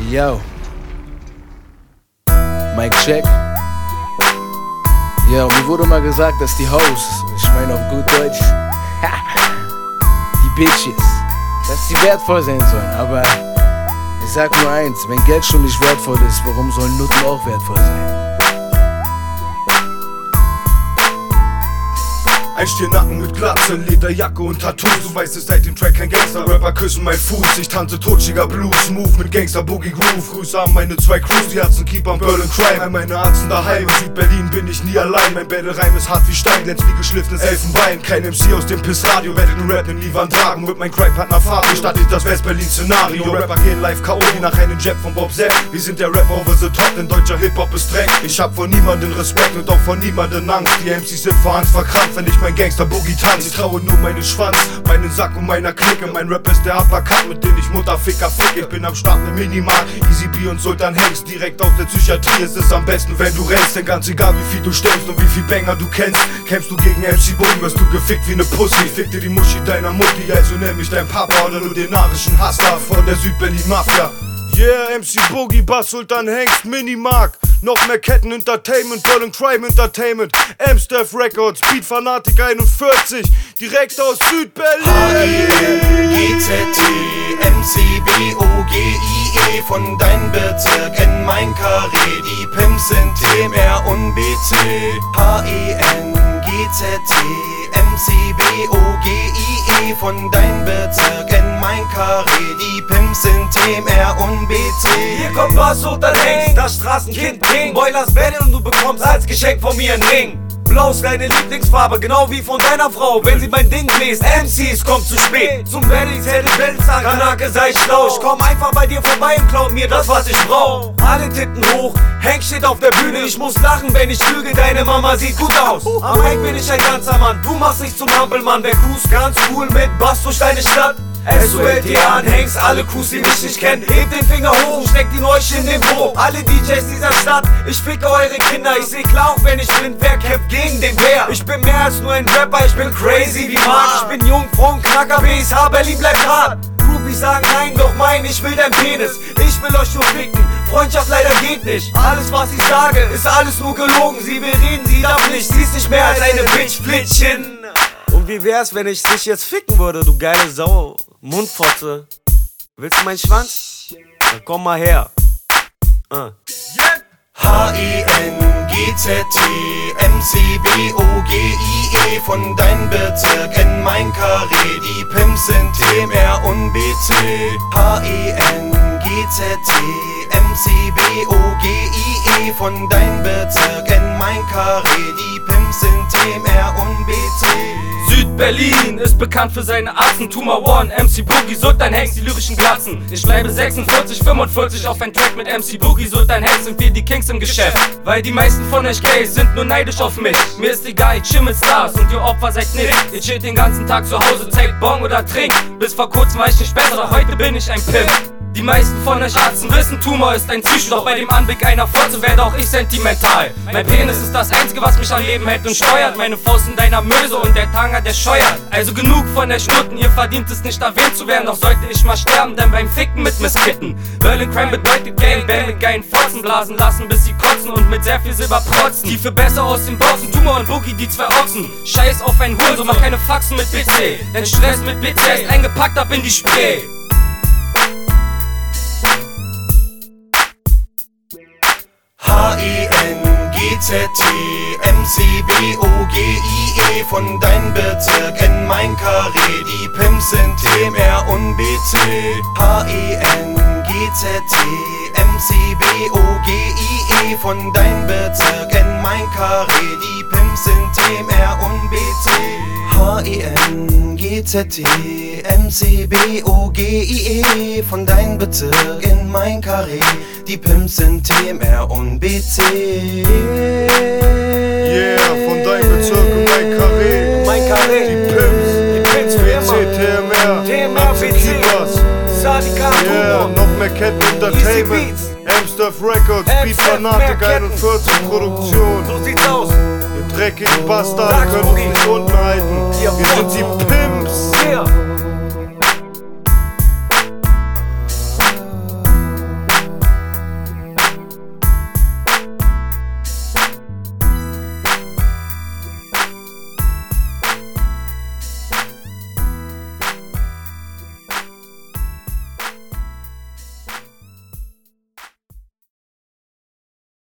Yo. Mic check. Ja, mir wurde mal gesagt, dass die Hoes, ich meine auf gut Deutsch, die Bitches, dass sie wertvoll sein sollen. Aber ich sag nur eins, wenn Geld schon nicht wertvoll ist, warum sollen Nutten auch wertvoll sein? Ein Stirnacken mit Glatze, Lederjacke und Tattoos. Du weißt es, seit dem Track kein Gangster-Rapper küssen mein Fuß. Ich tanze totschiger Blues, Move mit Gangster-Boogie-Groove. Grüße an meine zwei Crews, die Herzen keep am Berlin Crime. An meine Arzten daheim, in Süd-Berlin bin ich nie allein. Mein Battle-Reim ist hart wie Stein, glänzt wie geschliffenes Elfenbein. Kein MC aus dem Piss-Radio, werde den Rap in Liefern tragen. Mit meinem Crack-Partner Fabio startet das West-Berlin-Szenario. Rapper gehen live K.O. wie nach einem Jab von Bob Sepp. Wir sind der Rap over the top, denn deutscher Hip-Hop ist Dreck. Ich hab vor niemanden Respekt und auch vor niemanden Angst. Die MCs sind vor Angst verkrampft, wenn ich mein Gangster-Boogie tanz. Ich traue nur meinen Schwanz, meinen Sack und meiner Clique. Mein Rap ist der Uppercut, mit dem ich Mutterficker ficke. Ich bin am Start mit Minimal, Easy B und Sultan Hengst. Direkt aus der Psychiatrie, es ist am besten, wenn du rennst. Denn ganz egal wie viel du stellst und wie viel Banger du kennst, kämpfst du gegen MC Boogie, wirst du gefickt wie ne Pussy. Ich fick dir die Muschi deiner Mutti, also nenn mich dein Papa oder nur den arischen Hustler von der Süd-Berlin-Mafia. Yeah, MC Boogie, Bass Sultan Hengst, Minimark. Noch mehr Ketten Entertainment, Berlin Crime Entertainment, Amstaff Records, Beat Fanatic 41, direkt aus Süd-Berlin. H-I-N-G-Z-T, M-C-B-O-G-I-E, von dein Bezirk in mein Karree, die Pimps sind TMR und BC. H-I-N-G-Z-T, M-C-B-O-G-I-E, von dein Bezirk in mein Karree, die Pimps sind TMR und BC. Hier kommt Bass Sultan Hengst, das Straßenkind King. Boilers Battle und du bekommst als Geschenk von mir einen Ring. Blau ist deine Lieblingsfarbe, genau wie von deiner Frau, wenn sie mein Ding bläst. MCs kommt zu spät zum Battle, ich hätte Weltsang, Kanake sei schlau. Ich komm einfach bei dir vorbei und klaut mir das, was ich brauch. Alle Titten hoch, Hank steht auf der Bühne. Ich muss lachen, wenn ich lüge, deine Mama sieht gut aus. Am Mic bin ich ein ganzer Mann, du machst dich zum Hampelmann. Wer cruist ganz cool mit Bass durch deine Stadt. SOLTA anhängst, alle Crews, die mich nicht kennen. Hebt den Finger hoch, steckt ihn euch in den Po. Alle DJs dieser Stadt, ich ficke eure Kinder. Ich seh klar, auch wenn ich blind, wer kämpft gegen den Bär. Ich bin mehr als nur ein Rapper, ich bin crazy wie Mark. Ich bin jung, fromm, Knacker, BSH, Berlin bleibt hart. Groupies sagen nein, doch mein, ich will dein Penis. Ich will euch nur ficken, Freundschaft leider geht nicht. Alles was ich sage, ist alles nur gelogen. Sie will reden, sie darf nicht, sie ist nicht mehr als eine Bitch-Flittchen. Und wie wär's, wenn ich dich jetzt ficken würde, du geile Sau, Mundfotze? Willst du meinen Schwanz? Dann komm mal her. H-I-N-G-Z-T, M-C-B-O-G-I-E, von dein Bezirk in mein Karree, die Pimps sind TMR und BC. H-I-N-G-Z-T, M-C-B-O-G-I-E, von dein Bezirk in mein Karree, die Pimps sind TMR und BC. Süd-Berlin ist bekannt für seine Atzen. Tumor One, MC Boogie, Sultan Hengst, die lyrischen Glatzen. Ich bleibe 46, 45 auf ein Track mit MC Boogie, Sultan Hengst, sind wir die Kings im Geschäft. Weil die meisten von euch Gays sind nur neidisch auf mich. Mir ist egal, ich chill mit Stars und ihr Opfer seid nicht. Ihr chillt den ganzen Tag zu Hause, zeigt Bon oder trinkt. Bis vor kurzem war ich nicht besser, doch heute bin ich ein Pimp. Die meisten von euch Arzten wissen, Tumor ist ein Psycho. Doch bei dem Anblick einer Fotze werde auch ich sentimental. Mein Penis ist das Einzige, was mich am Leben hält und steuert. Meine Faust in deiner Möse und der Tanger, der scheuert. Also genug von der Schnutten, ihr verdient es nicht erwähnt zu werden. Doch sollte ich mal sterben, denn beim Ficken mit Miss Kitten. Berlin Crime bedeutet Gangbang mit geilen Fotzen. Blasen lassen, bis sie kotzen und mit sehr viel Silber protzen. Tiefe besser aus den Boxen, Tumor und Boogie, die zwei Ochsen. Scheiß auf einen Hund, so mach keine Faxen mit PC. Denn Stress mit PC ist eingepackt ab in die Spree. H-I-N-G-Z-T, M-C-B-O-G-I-E, von dein Bezirk in mein Karree, die Pimps sind TMR und BC. H-I-N-G-Z-T, M-C-B-O-G-I-E, von dein Bezirk in mein Karree, die Pimps sind TMR und BC. H-I-N-G-Z-T, M-C-B-O-G-I-E, von dein Bezirk in mein Karree, die Pimps sind TMR und BC. Yeah, von dein Bezirk in mein Karree. Mein Karree. Die Pimps, BC, TMR, TMR, BC, Sadika, yeah, noch mehr Ketten Entertainment, Amstaff Records, Beat Fanatic 41 Produktion. So sieht's aus. Ihr dreckigen Bastarde können uns nicht unten halten. Wir sind die Pimps.